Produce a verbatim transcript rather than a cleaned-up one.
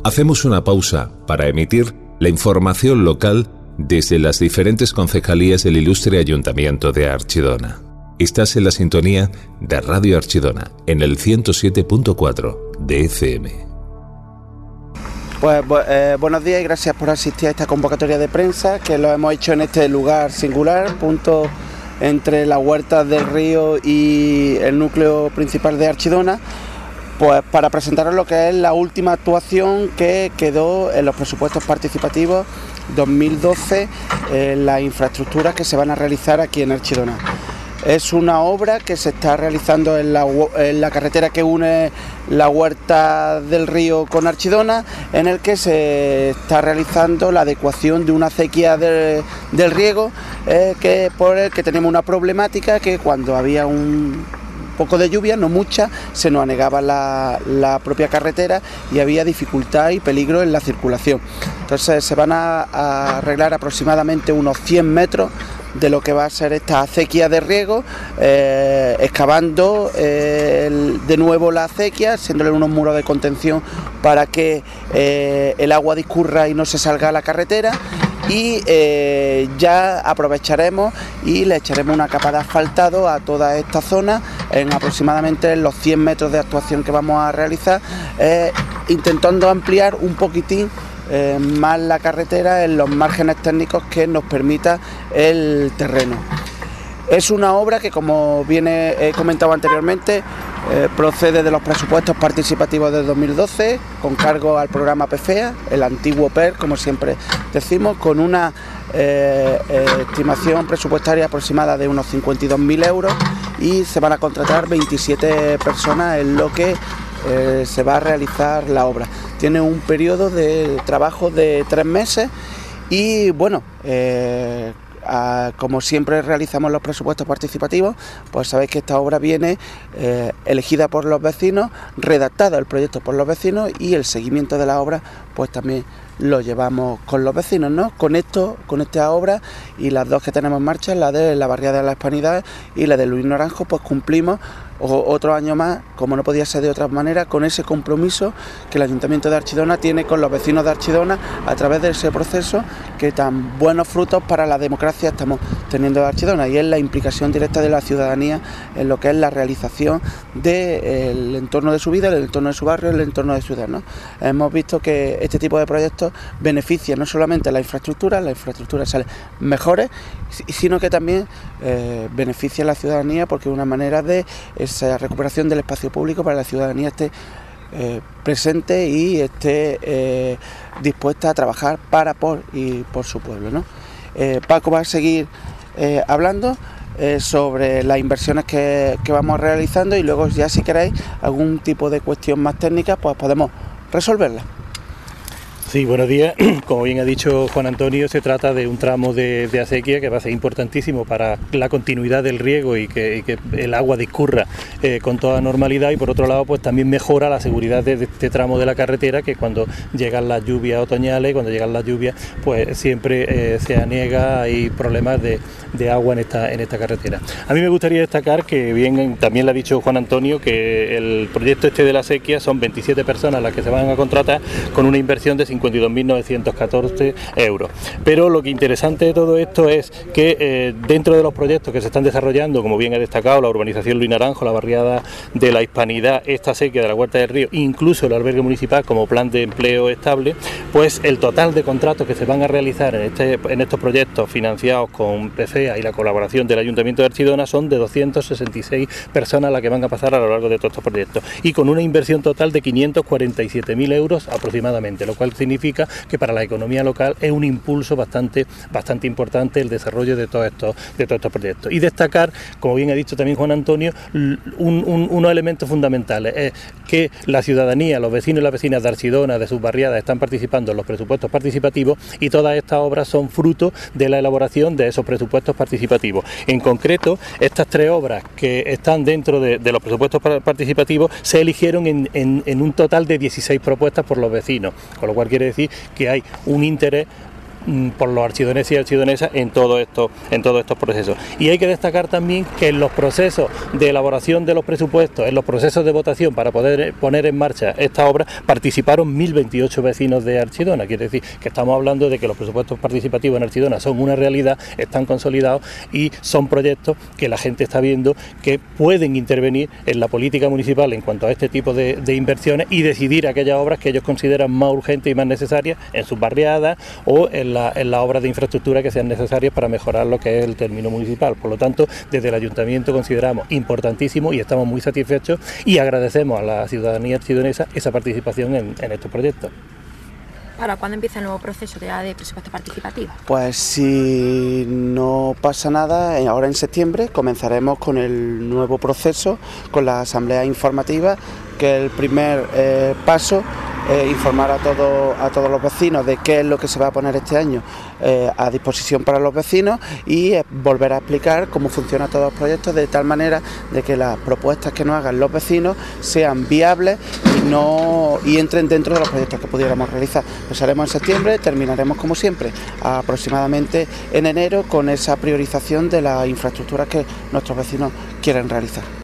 Hacemos una pausa para emitir la información local desde las diferentes concejalías del ilustre Ayuntamiento de Archidona. Estás en la sintonía de Radio Archidona, en el ciento siete punto cuatro de F M. Pues eh, buenos días y gracias por asistir a esta convocatoria de prensa, que lo hemos hecho en este lugar singular, punto entre las huertas del río y el núcleo principal de Archidona, pues para presentaros lo que es la última actuación que quedó en los presupuestos participativos dos mil doce, en las infraestructuras que se van a realizar aquí en Archidona. Es una obra que se está realizando en la, en la carretera que une la huerta del río con Archidona, en el que se está realizando la adecuación de una acequia de, del riego, eh, que por el que tenemos una problemática que cuando había un poco de lluvia, no mucha, se nos anegaba la, la propia carretera y había dificultad y peligro en la circulación. Entonces se van a, a arreglar aproximadamente unos cien metros de lo que va a ser esta acequia de riego, eh, excavando eh, el, de nuevo la acequia, haciéndole unos muros de contención para que eh, el agua discurra y no se salga a la carretera, y eh, ya aprovecharemos y le echaremos una capa de asfaltado a toda esta zona en aproximadamente los cien metros de actuación que vamos a realizar, eh, intentando ampliar un poquitín Eh, más la carretera en los márgenes técnicos que nos permita el terreno. Es una obra que, como bien he comentado anteriormente, eh, procede de los presupuestos participativos del dos mil doce, con cargo al programa P F E A, el antiguo P E R, como siempre decimos, con una eh, eh, estimación presupuestaria aproximada de unos cincuenta y dos mil euros, y se van a contratar veintisiete personas en lo que Eh, se va a realizar la obra. Tiene un periodo de trabajo de tres meses y bueno, eh, a, como siempre realizamos los presupuestos participativos, pues sabéis que esta obra viene eh, elegida por los vecinos, redactada el proyecto por los vecinos, y el seguimiento de la obra pues también lo llevamos con los vecinos, ¿no? Con esto, con esta obra y las dos que tenemos en marcha, la de la barriada de la Hispanidad y la de Luis Naranjo, pues cumplimos otro año más, como no podía ser de otra manera, con ese compromiso que el Ayuntamiento de Archidona tiene con los vecinos de Archidona a través de ese proceso que tan buenos frutos para la democracia estamos teniendo en Archidona, y es la implicación directa de la ciudadanía en lo que es la realización del entorno de su vida, el entorno de su barrio, el entorno de su ciudad, ¿no? Hemos visto que este tipo de proyectos benefician no solamente a la infraestructura, las infraestructuras salen mejores, sino que también eh, beneficia a la ciudadanía, porque es una manera de esa recuperación del espacio público para que la ciudadanía esté eh, presente y esté eh, dispuesta a trabajar para, por y por su pueblo, ¿no? Eh, Paco va a seguir eh, hablando eh, sobre las inversiones que, que vamos realizando, y luego ya, si queréis algún tipo de cuestión más técnica, pues podemos resolverla. Sí, buenos días. Como bien ha dicho Juan Antonio, se trata de un tramo de, de acequia que va a ser importantísimo para la continuidad del riego y que, y que el agua discurra eh, con toda normalidad, y por otro lado pues también mejora la seguridad de, de este tramo de la carretera, que cuando llegan las lluvias otoñales, cuando llegan las lluvias, pues siempre eh, se aniega, hay problemas de, de agua en esta, en esta carretera. A mí me gustaría destacar que bien también le ha dicho Juan Antonio que el proyecto este de la acequia son veintisiete personas las que se van a contratar, con una inversión de cincuenta y dos mil novecientos catorce euros. Pero lo que interesante de todo esto es que eh, dentro de los proyectos que se están desarrollando, como bien ha destacado, la urbanización Luis Naranjo, la barriada de la Hispanidad, esta acequia de la Huerta del Río, incluso el albergue municipal como plan de empleo estable, pues el total de contratos que se van a realizar en, este, en estos proyectos financiados con P F E A y la colaboración del Ayuntamiento de Archidona son de doscientas sesenta y seis personas las que van a pasar a lo largo de todos estos proyectos, y con una inversión total de quinientos cuarenta y siete mil euros aproximadamente, lo cual significa que para la economía local es un impulso bastante, bastante importante el desarrollo de todos estos, de todos estos proyectos. Y destacar, como bien ha dicho también Juan Antonio, un, un, unos elementos fundamentales, es que la ciudadanía, los vecinos y las vecinas de Archidona, de sus barriadas, están participando en los presupuestos participativos, y todas estas obras son fruto de la elaboración de esos presupuestos participativos. En concreto, estas tres obras que están dentro de, de los presupuestos participativos se eligieron en, en, en un total de dieciséis propuestas por los vecinos, con lo cual quiere decir que hay un interés por los archidoneses y archidonesas en todo esto, en todos estos procesos. Y hay que destacar también que en los procesos de elaboración de los presupuestos, en los procesos de votación para poder poner en marcha esta obra, participaron mil veintiocho vecinos de Archidona. Quiere decir que estamos hablando de que los presupuestos participativos en Archidona son una realidad, están consolidados y son proyectos que la gente está viendo que pueden intervenir en la política municipal en cuanto a este tipo de, de inversiones y decidir aquellas obras que ellos consideran más urgentes y más necesarias en sus barriadas o en, la, en las obras de infraestructura que sean necesarias para mejorar lo que es el término municipal. Por lo tanto, desde el Ayuntamiento consideramos importantísimo y estamos muy satisfechos y agradecemos a la ciudadanía archidonesa esa participación en, en estos proyectos. ¿Para cuándo empieza el nuevo proceso de, de presupuesto participativo? Pues si no pasa nada, ahora en septiembre comenzaremos con el nuevo proceso, con la asamblea informativa, que el primer eh, paso eh, informar a, todo, a todos los vecinos de qué es lo que se va a poner este año eh, a disposición para los vecinos y eh, volver a explicar cómo funcionan todos los proyectos de tal manera de que las propuestas que nos hagan los vecinos sean viables y, no, y entren dentro de los proyectos que pudiéramos realizar. Empezaremos en septiembre, terminaremos como siempre aproximadamente en enero con esa priorización de las infraestructuras que nuestros vecinos quieren realizar.